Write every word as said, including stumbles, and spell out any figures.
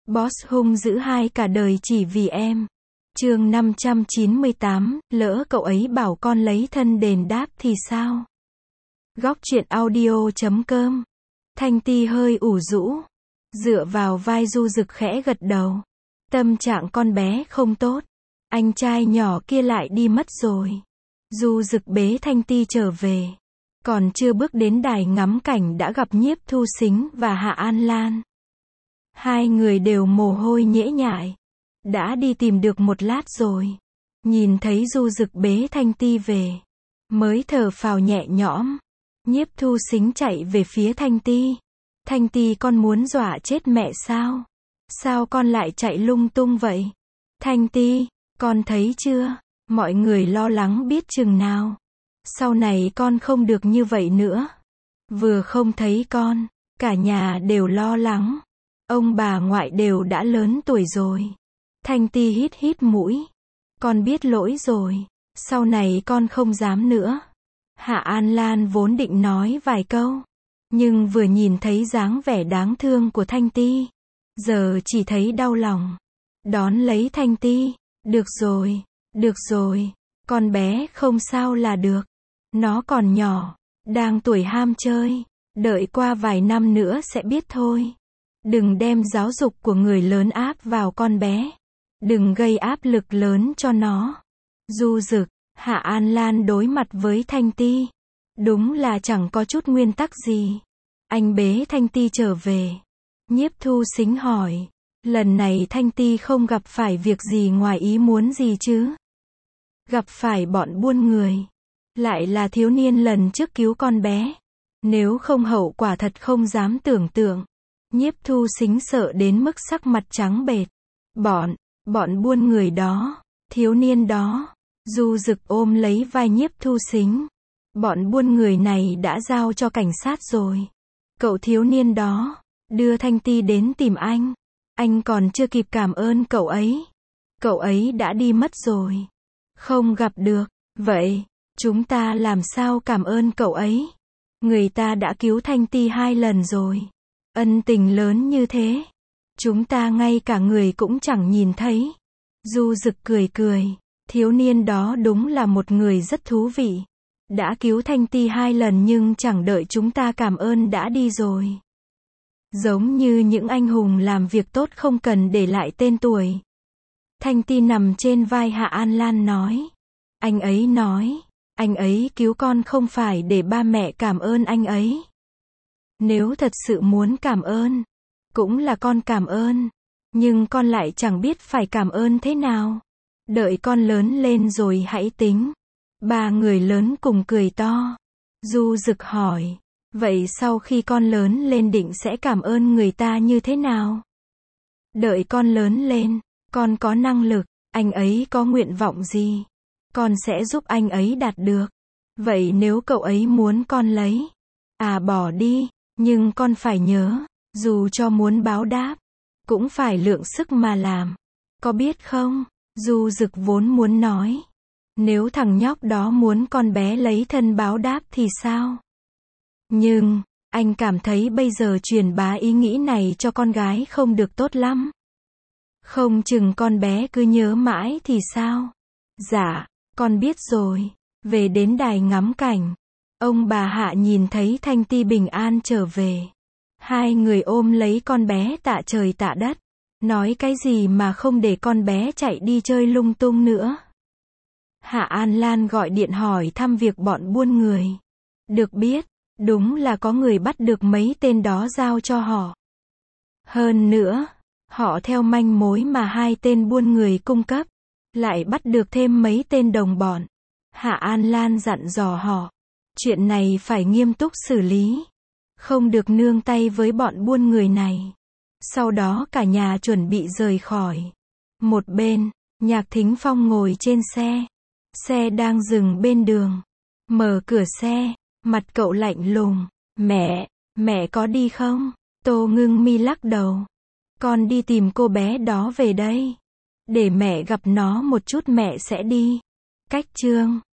Boss hung dữ hai cả đời chỉ vì em. Chương năm trăm chín mươi tám, lỡ cậu ấy bảo con lấy thân đền đáp thì sao? Góc truyện audio chấm com. Thanh Ti hơi ủ rũ, dựa vào vai Du Dực khẽ gật đầu. Tâm trạng con bé không tốt, anh trai nhỏ kia lại đi mất rồi. Du Dực bế Thanh Ti trở về, còn chưa bước đến đài ngắm cảnh đã gặp Nhiếp Thu Sính và Hạ An Lan. Hai người đều mồ hôi nhễ nhại, đã đi tìm được một lát rồi, nhìn thấy Du Dực bế Thanh Ti về, mới thở phào nhẹ nhõm. Nhiếp Thu Sính chạy về phía Thanh Ti. Thanh Ti, con muốn dọa chết mẹ sao? Sao con lại chạy lung tung vậy? Thanh Ti, con thấy chưa? Mọi người lo lắng biết chừng nào. Sau này con không được như vậy nữa. Vừa không thấy con, cả nhà đều lo lắng. Ông bà ngoại đều đã lớn tuổi rồi. Thanh Ti hít hít mũi. Con biết lỗi rồi. Sau này con không dám nữa. Hạ An Lan vốn định nói vài câu, nhưng vừa nhìn thấy dáng vẻ đáng thương của Thanh Ti, giờ chỉ thấy đau lòng. Đón lấy Thanh Ti. Được rồi, được rồi, con bé không sao là được. Nó còn nhỏ, đang tuổi ham chơi, đợi qua vài năm nữa sẽ biết thôi. Đừng đem giáo dục của người lớn áp vào con bé. Đừng gây áp lực lớn cho nó. Du Dực, Hạ An Lan đối mặt với Thanh Ti. Đúng là chẳng có chút nguyên tắc gì. Anh bế Thanh Ti trở về. Nhiếp Thu Sính hỏi, lần này Thanh Ti không gặp phải việc gì ngoài ý muốn gì chứ? Gặp phải bọn buôn người. Lại là thiếu niên lần trước cứu con bé. Nếu không hậu quả thật không dám tưởng tượng. Nhiếp Thu Sính sợ đến mức sắc mặt trắng bệch. Bọn, bọn buôn người đó, thiếu niên đó. Du Dực ôm lấy vai Nhiếp Thu Sính. Bọn buôn người này đã giao cho cảnh sát rồi. Cậu thiếu niên đó đưa Thanh Ti đến tìm anh. Anh còn chưa kịp cảm ơn cậu ấy. Cậu ấy đã đi mất rồi. Không gặp được. Vậy, chúng ta làm sao cảm ơn cậu ấy? Người ta đã cứu Thanh Ti hai lần rồi. Ân tình lớn như thế, chúng ta ngay cả người cũng chẳng nhìn thấy. Du Dực cười cười. Thiếu niên đó đúng là một người rất thú vị. Đã cứu Thanh Ti hai lần nhưng chẳng đợi chúng ta cảm ơn đã đi rồi. Giống như những anh hùng làm việc tốt không cần để lại tên tuổi. Thanh Ti nằm trên vai Hạ An Lan nói. Anh ấy nói, anh ấy cứu con không phải để ba mẹ cảm ơn anh ấy. Nếu thật sự muốn cảm ơn, cũng là con cảm ơn. Nhưng con lại chẳng biết phải cảm ơn thế nào. Đợi con lớn lên rồi hãy tính. Ba người lớn cùng cười to. Du Dực hỏi, vậy sau khi con lớn lên định sẽ cảm ơn người ta như thế nào? Đợi con lớn lên, con có năng lực, anh ấy có nguyện vọng gì, con sẽ giúp anh ấy đạt được. Vậy nếu cậu ấy muốn con lấy, à bỏ đi, nhưng con phải nhớ, dù cho muốn báo đáp, cũng phải lượng sức mà làm. Có biết không? Du Dực vốn muốn nói, nếu thằng nhóc đó muốn con bé lấy thân báo đáp thì sao? Nhưng, anh cảm thấy bây giờ truyền bá ý nghĩ này cho con gái không được tốt lắm. Không chừng con bé cứ nhớ mãi thì sao? Dạ, con biết rồi. Về đến đài ngắm cảnh, ông bà Hạ nhìn thấy Thanh Ti bình an trở về. Hai người ôm lấy con bé tạ trời tạ đất. Nói cái gì mà không để con bé chạy đi chơi lung tung nữa. Hạ An Lan gọi điện hỏi thăm việc bọn buôn người. Được biết, đúng là có người bắt được mấy tên đó giao cho họ. Hơn nữa, họ theo manh mối mà hai tên buôn người cung cấp, lại bắt được thêm mấy tên đồng bọn. Hạ An Lan dặn dò họ, chuyện này phải nghiêm túc xử lý, không được nương tay với bọn buôn người này. Sau đó cả nhà chuẩn bị rời khỏi. Một bên, Nhạc Thính Phong ngồi trên xe. Xe đang dừng bên đường. Mở cửa xe, mặt cậu lạnh lùng. Mẹ, mẹ có đi không? Tô Ngưng Mi lắc đầu. Con đi tìm cô bé đó về đây. Để mẹ gặp nó một chút mẹ sẽ đi. Cách chương